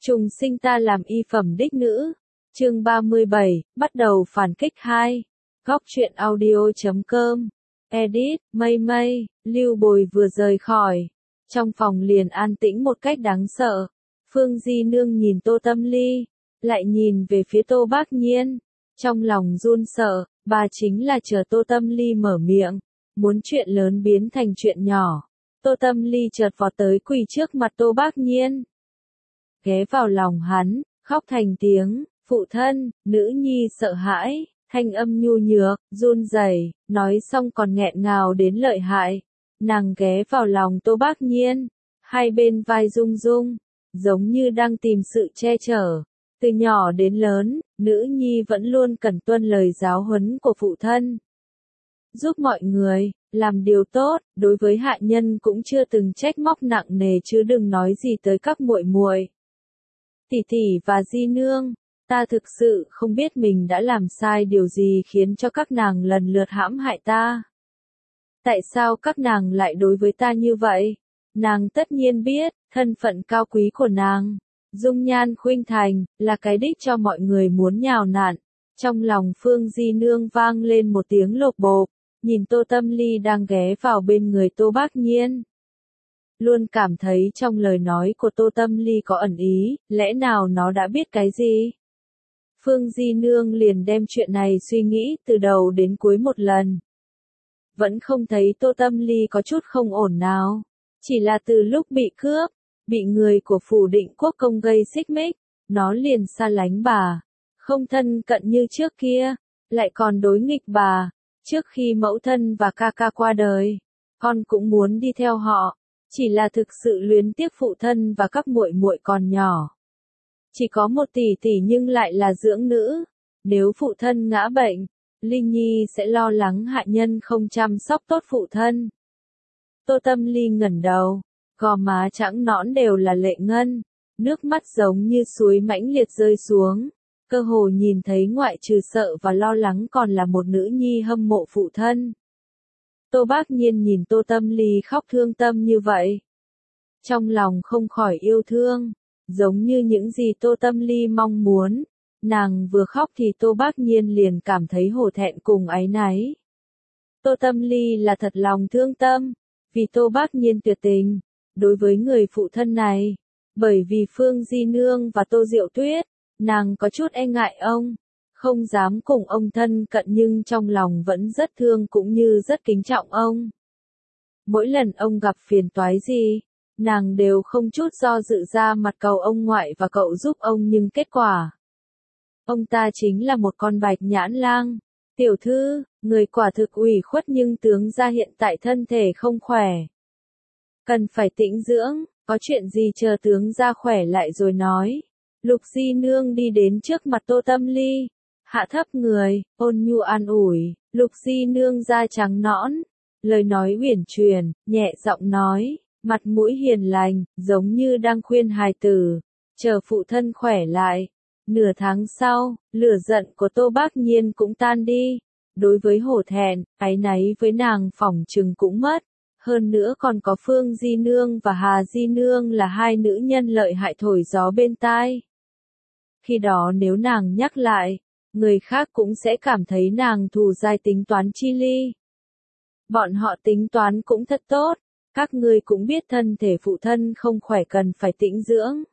Trùng sinh ta làm y phẩm đích nữ. Chương 37, bắt đầu phản kích 2. Góc truyện audio.com. Edit, Mây Mây, Lưu Bồi vừa rời khỏi. Trong phòng liền an tĩnh một cách đáng sợ. Phương Di Nương nhìn Tô Tâm Ly, lại nhìn về phía Tô Bác Nhiên. Trong lòng run sợ, bà chính là chờ Tô Tâm Ly mở miệng. Muốn chuyện lớn biến thành chuyện nhỏ. Tô Tâm Ly chợt vọt tới quỳ trước mặt Tô Bác Nhiên. Ghé vào lòng hắn, khóc thành tiếng, phụ thân, nữ nhi sợ hãi, thanh âm nhu nhược, run rẩy, nói xong còn nghẹn ngào đến lợi hại. Nàng ghé vào lòng Tô Bác Nhiên, hai bên vai rung rung, giống như đang tìm sự che chở. Từ nhỏ đến lớn, nữ nhi vẫn luôn cần tuân lời giáo huấn của phụ thân. Giúp mọi người, làm điều tốt, đối với hạ nhân cũng chưa từng trách móc nặng nề chứ đừng nói gì tới các muội muội. Tỷ tỷ và Di Nương, ta thực sự không biết mình đã làm sai điều gì khiến cho các nàng lần lượt hãm hại ta. Tại sao các nàng lại đối với ta như vậy? Nàng tất nhiên biết, thân phận cao quý của nàng, dung nhan khuynh thành, là cái đích cho mọi người muốn nhào nặn. Trong lòng Phương Di Nương vang lên một tiếng lột bột, nhìn Tô Tâm Ly đang ghé vào bên người Tô Bác Nhiên. Luôn cảm thấy trong lời nói của Tô Tâm Ly có ẩn ý, lẽ nào nó đã biết cái gì? Phương Di Nương liền đem chuyện này suy nghĩ từ đầu đến cuối một lần. Vẫn không thấy Tô Tâm Ly có chút không ổn nào. Chỉ là từ lúc bị cướp, bị người của phủ Định Quốc công gây xích mích, nó liền xa lánh bà. Không thân cận như trước kia, lại còn đối nghịch bà. Trước khi mẫu thân và ca ca qua đời, con cũng muốn đi theo họ. Chỉ là thực sự luyến tiếc phụ thân và các muội muội còn nhỏ. Chỉ có một tỷ tỷ nhưng lại là dưỡng nữ. Nếu phụ thân ngã bệnh, Linh Nhi sẽ lo lắng hạ nhân không chăm sóc tốt phụ thân. Tô Tâm Ly ngẩng đầu, gò má trắng nõn đều là lệ ngân, nước mắt giống như suối mãnh liệt rơi xuống. Cơ hồ nhìn thấy ngoại trừ sợ và lo lắng còn là một nữ nhi hâm mộ phụ thân. Tô Bác Nhiên nhìn Tô Tâm Ly khóc thương tâm như vậy. Trong lòng không khỏi yêu thương, giống như những gì Tô Tâm Ly mong muốn. Nàng vừa khóc thì Tô Bác Nhiên liền cảm thấy hổ thẹn cùng áy náy. Tô Tâm Ly là thật lòng thương tâm, vì Tô Bác Nhiên tuyệt tình, đối với người phụ thân này. Bởi vì Phương Di Nương và Tô Diệu Tuyết, nàng có chút e ngại ông. Không dám cùng ông thân cận nhưng trong lòng vẫn rất thương cũng như rất kính trọng ông. Mỗi lần ông gặp phiền toái gì, nàng đều không chút do dự ra mặt cầu ông ngoại và cậu giúp ông nhưng kết quả. Ông ta chính là một con bạch nhãn lang. Tiểu thư, người quả thực ủy khuất nhưng tướng gia hiện tại thân thể không khỏe. Cần phải tĩnh dưỡng, có chuyện gì chờ tướng gia khỏe lại rồi nói. Lục Di Nương đi đến trước mặt Tô Tâm Ly. Hạ thấp người, ôn nhu an ủi, Lục Di Nương da trắng nõn, lời nói uyển chuyển, nhẹ giọng nói, mặt mũi hiền lành, giống như đang khuyên hài tử, chờ phụ thân khỏe lại. Nửa tháng sau, lửa giận của Tô Bác Nhiên cũng tan đi, đối với hổ thẹn, áy náy với nàng phỏng chừng cũng mất, hơn nữa còn có Phương Di Nương và Hà Di Nương là hai nữ nhân lợi hại thổi gió bên tai. Khi đó nếu nàng nhắc lại, người khác cũng sẽ cảm thấy nàng thù dai tính toán chi ly. Bọn họ tính toán cũng thật tốt, các ngươi cũng biết thân thể phụ thân không khỏe cần phải tĩnh dưỡng.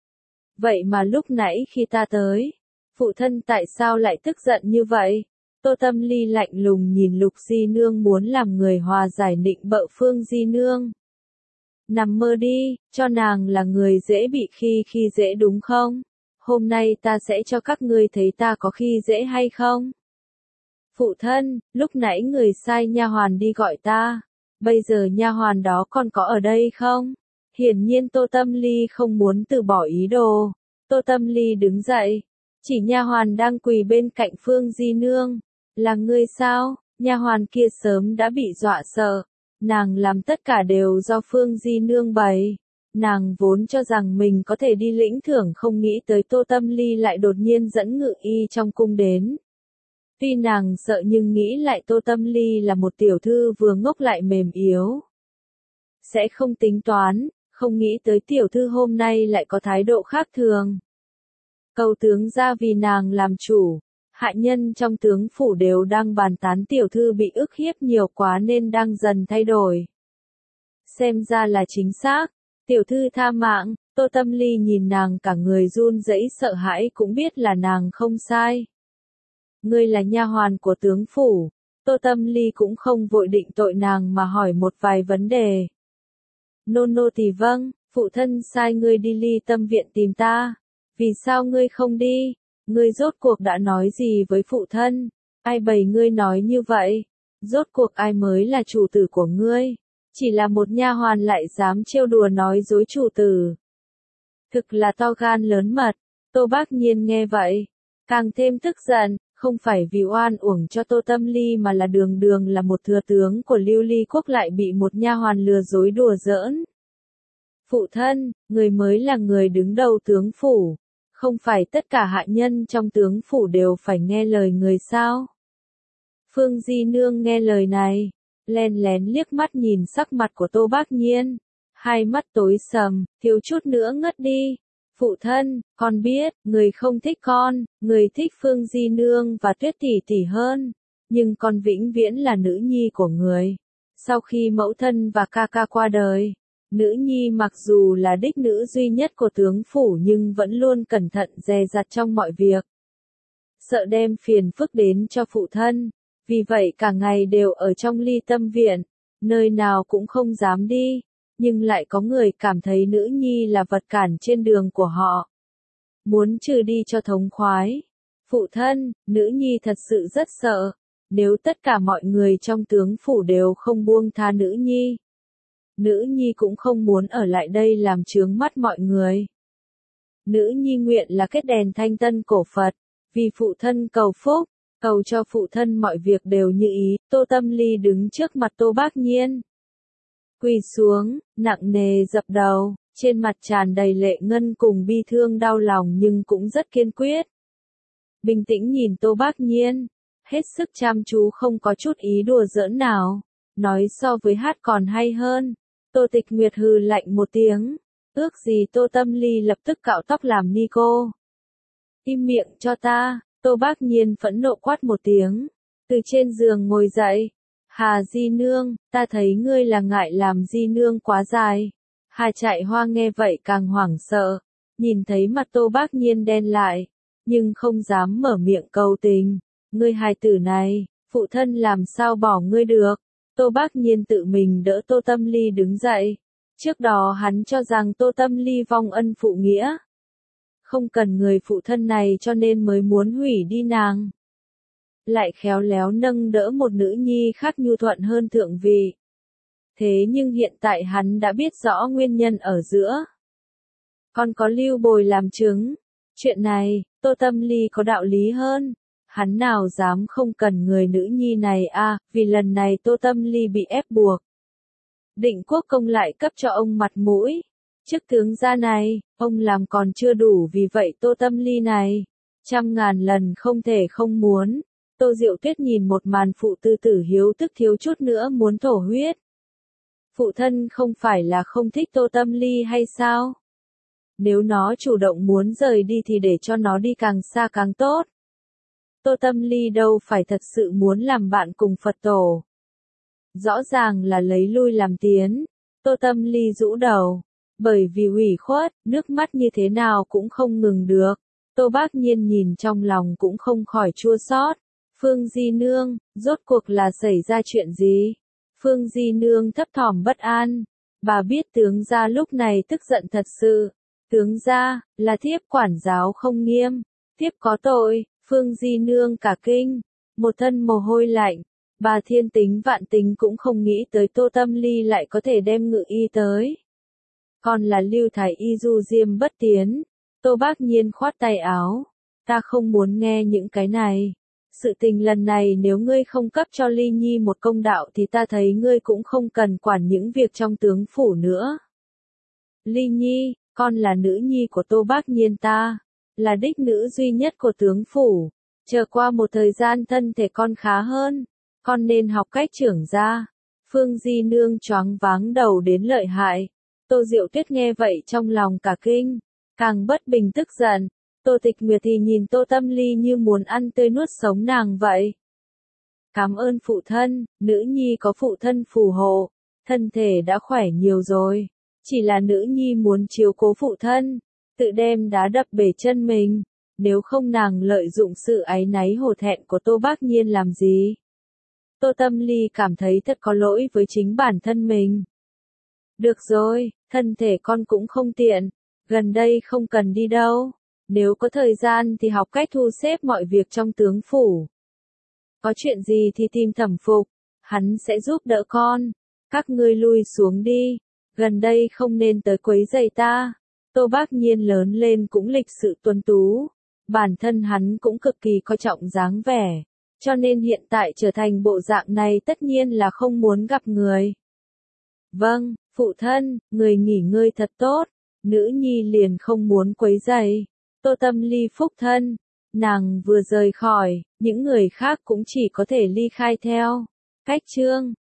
Vậy mà lúc nãy khi ta tới, phụ thân tại sao lại tức giận như vậy? Tô Tâm Ly lạnh lùng nhìn Lục Di Nương muốn làm người hòa giải nịnh bợ Phương Di Nương. Nằm mơ đi, cho nàng là người dễ bị khi dễ đúng không? Hôm nay ta sẽ cho các ngươi thấy ta có khi dễ hay không? Phụ thân, lúc nãy người sai nha hoàn đi gọi ta, bây giờ nha hoàn đó còn có ở đây không? Hiển nhiên Tô Tâm Ly không muốn từ bỏ ý đồ. Tô Tâm Ly đứng dậy, chỉ nha hoàn đang quỳ bên cạnh Phương Di Nương. Là ngươi sao? Nha hoàn kia sớm đã bị dọa sợ. Nàng làm tất cả đều do Phương Di Nương bày. Nàng vốn cho rằng mình có thể đi lĩnh thưởng không nghĩ tới Tô Tâm Ly lại đột nhiên dẫn Ngự Y trong cung đến. Tuy nàng sợ nhưng nghĩ lại Tô Tâm Ly là một tiểu thư vừa ngốc lại mềm yếu. Sẽ không tính toán, Không nghĩ tới tiểu thư hôm nay lại có thái độ khác thường. Cầu tướng ra vì nàng làm chủ, hạ nhân trong tướng phủ đều đang bàn tán tiểu thư bị ức hiếp nhiều quá nên đang dần thay đổi. Xem ra là chính xác, tiểu thư tha mạng. Tô Tâm Ly nhìn nàng cả người run rẩy sợ hãi cũng biết là nàng không sai. Ngươi là nha hoàn của tướng phủ. Tô Tâm Ly cũng không vội định tội nàng mà hỏi một vài vấn đề. Nô tỳ vâng, phụ thân sai ngươi đi Ly Tâm viện tìm ta. Vì sao ngươi không đi? Ngươi rốt cuộc đã nói gì với phụ thân? Ai bày ngươi nói như vậy? Rốt cuộc ai mới là chủ tử của ngươi? Chỉ là một nha hoàn lại dám trêu đùa nói dối chủ tử. Thực là to gan lớn mật. Tô Bác Nhiên nghe vậy, càng thêm tức giận, không phải vì oan uổng cho Tô Tâm Ly mà là đường đường là một thừa tướng của Lưu Ly quốc lại bị một nha hoàn lừa dối đùa giỡn. Phụ thân, người mới là người đứng đầu tướng phủ, không phải tất cả hạ nhân trong tướng phủ đều phải nghe lời người sao? Phương Di Nương nghe lời này, len lén liếc mắt nhìn sắc mặt của Tô Bác Nhiên, hai mắt tối sầm, thiếu chút nữa ngất đi. Phụ thân, con biết, người không thích con, người thích Phương Di Nương và Tuyết tỷ tỷ hơn, nhưng con vĩnh viễn là nữ nhi của người. Sau khi mẫu thân và ca ca qua đời, nữ nhi mặc dù là đích nữ duy nhất của tướng phủ nhưng vẫn luôn cẩn thận dè dặt trong mọi việc. Sợ đem phiền phức đến cho phụ thân, vì vậy cả ngày đều ở trong Ly Tâm viện, nơi nào cũng không dám đi. Nhưng lại có người cảm thấy nữ nhi là vật cản trên đường của họ. Muốn trừ đi cho thống khoái. Phụ thân, nữ nhi thật sự rất sợ. Nếu tất cả mọi người trong tướng phủ đều không buông tha nữ nhi. Nữ nhi cũng không muốn ở lại đây làm chướng mắt mọi người. Nữ nhi nguyện là kết đèn thanh tân cổ Phật. Vì phụ thân cầu phúc, cầu cho phụ thân mọi việc đều như ý. Tô Tâm Ly đứng trước mặt Tô Bác Nhiên. Quỳ xuống, nặng nề dập đầu, trên mặt tràn đầy lệ ngân cùng bi thương đau lòng nhưng cũng rất kiên quyết. Bình tĩnh nhìn Tô Bác Nhiên, hết sức chăm chú không có chút ý đùa giỡn nào, nói so với hát còn hay hơn. Tô Tịch Nguyệt hừ lạnh một tiếng, ước gì Tô Tâm Ly lập tức cạo tóc làm ni cô. Im miệng cho ta, Tô Bác Nhiên phẫn nộ quát một tiếng, từ trên giường ngồi dậy. Hà Di Nương, ta thấy ngươi là ngại làm Di Nương quá dài. Hà Chạy Hoa nghe vậy càng hoảng sợ, nhìn thấy mặt Tô Bác Nhiên đen lại, nhưng không dám mở miệng cầu tình. Ngươi hài tử này, phụ thân làm sao bỏ ngươi được? Tô Bác Nhiên tự mình đỡ Tô Tâm Ly đứng dậy. Trước đó hắn cho rằng Tô Tâm Ly vong ân phụ nghĩa. Không cần người phụ thân này cho nên mới muốn hủy đi nàng. Lại khéo léo nâng đỡ một nữ nhi khác nhu thuận hơn thượng vị. Thế nhưng hiện tại hắn đã biết rõ nguyên nhân ở giữa. Còn có Lưu Bồi làm chứng. Chuyện này, Tô Tâm Ly có đạo lý hơn. Hắn nào dám không cần người nữ nhi này vì lần này Tô Tâm Ly bị ép buộc. Định Quốc Công lại cấp cho ông mặt mũi. Chức tướng gia này, ông làm còn chưa đủ vì vậy Tô Tâm Ly này, trăm ngàn lần không thể không muốn. Tô Diệu Tuyết nhìn một màn phụ tư tử hiếu tức thiếu chút nữa muốn thổ huyết. Phụ thân không phải là không thích Tô Tâm Ly hay sao? Nếu nó chủ động muốn rời đi thì để cho nó đi càng xa càng tốt. Tô Tâm Ly đâu phải thật sự muốn làm bạn cùng Phật tổ. Rõ ràng là lấy lui làm tiến. Tô Tâm Ly rũ đầu. Bởi vì ủy khuất, nước mắt như thế nào cũng không ngừng được. Tô Bác Nhiên nhìn trong lòng cũng không khỏi chua xót. Phương Di Nương, rốt cuộc là xảy ra chuyện gì? Phương Di Nương thấp thỏm bất an. Bà biết tướng gia lúc này tức giận thật sự. Tướng gia, là thiếp quản giáo không nghiêm. Thiếp có tội. Phương Di Nương cả kinh. Một thân mồ hôi lạnh. Bà thiên tính vạn tính cũng không nghĩ tới Tô Tâm Ly lại có thể đem ngự y tới. Còn là Lưu Thái Y du diêm bất tiến. Tô Bác Nhiên khoát tay áo. Ta không muốn nghe những cái này. Sự tình lần này nếu ngươi không cấp cho Ly Nhi một công đạo thì ta thấy ngươi cũng không cần quản những việc trong tướng phủ nữa. Ly Nhi, con là nữ nhi của Tô Bác Nhiên ta, là đích nữ duy nhất của tướng phủ. Chờ qua một thời gian thân thể con khá hơn, con nên học cách trưởng ra. Phương Di Nương choáng váng đầu đến lợi hại. Tô Diệu Tuyết nghe vậy trong lòng cả kinh, càng bất bình tức giận. Tô Tịch Nguyệt thì nhìn Tô Tâm Ly như muốn ăn tươi nuốt sống nàng vậy. Cảm ơn phụ thân, nữ nhi có phụ thân phù hộ, thân thể đã khỏe nhiều rồi. Chỉ là nữ nhi muốn chiếu cố phụ thân, tự đem đá đập bể chân mình, nếu không nàng lợi dụng sự áy náy hổ thẹn của Tô Bác Nhiên làm gì. Tô Tâm Ly cảm thấy thật có lỗi với chính bản thân mình. Được rồi, thân thể con cũng không tiện, gần đây không cần đi đâu, nếu có thời gian thì học cách thu xếp mọi việc trong tướng phủ. Có chuyện gì thì tìm Thẩm Phục, hắn sẽ giúp đỡ con, các ngươi lui xuống đi, gần đây không nên tới quấy rầy ta. Tô Bác Nhiên lớn lên cũng lịch sự tuấn tú, bản thân hắn cũng cực kỳ coi trọng dáng vẻ, cho nên hiện tại trở thành bộ dạng này tất nhiên là không muốn gặp người. Vâng, phụ thân, người nghỉ ngơi thật tốt, nữ nhi liền không muốn quấy rầy. Tô Tâm Ly phúc thân, nàng vừa rời khỏi, những người khác cũng chỉ có thể ly khai theo. Cách chương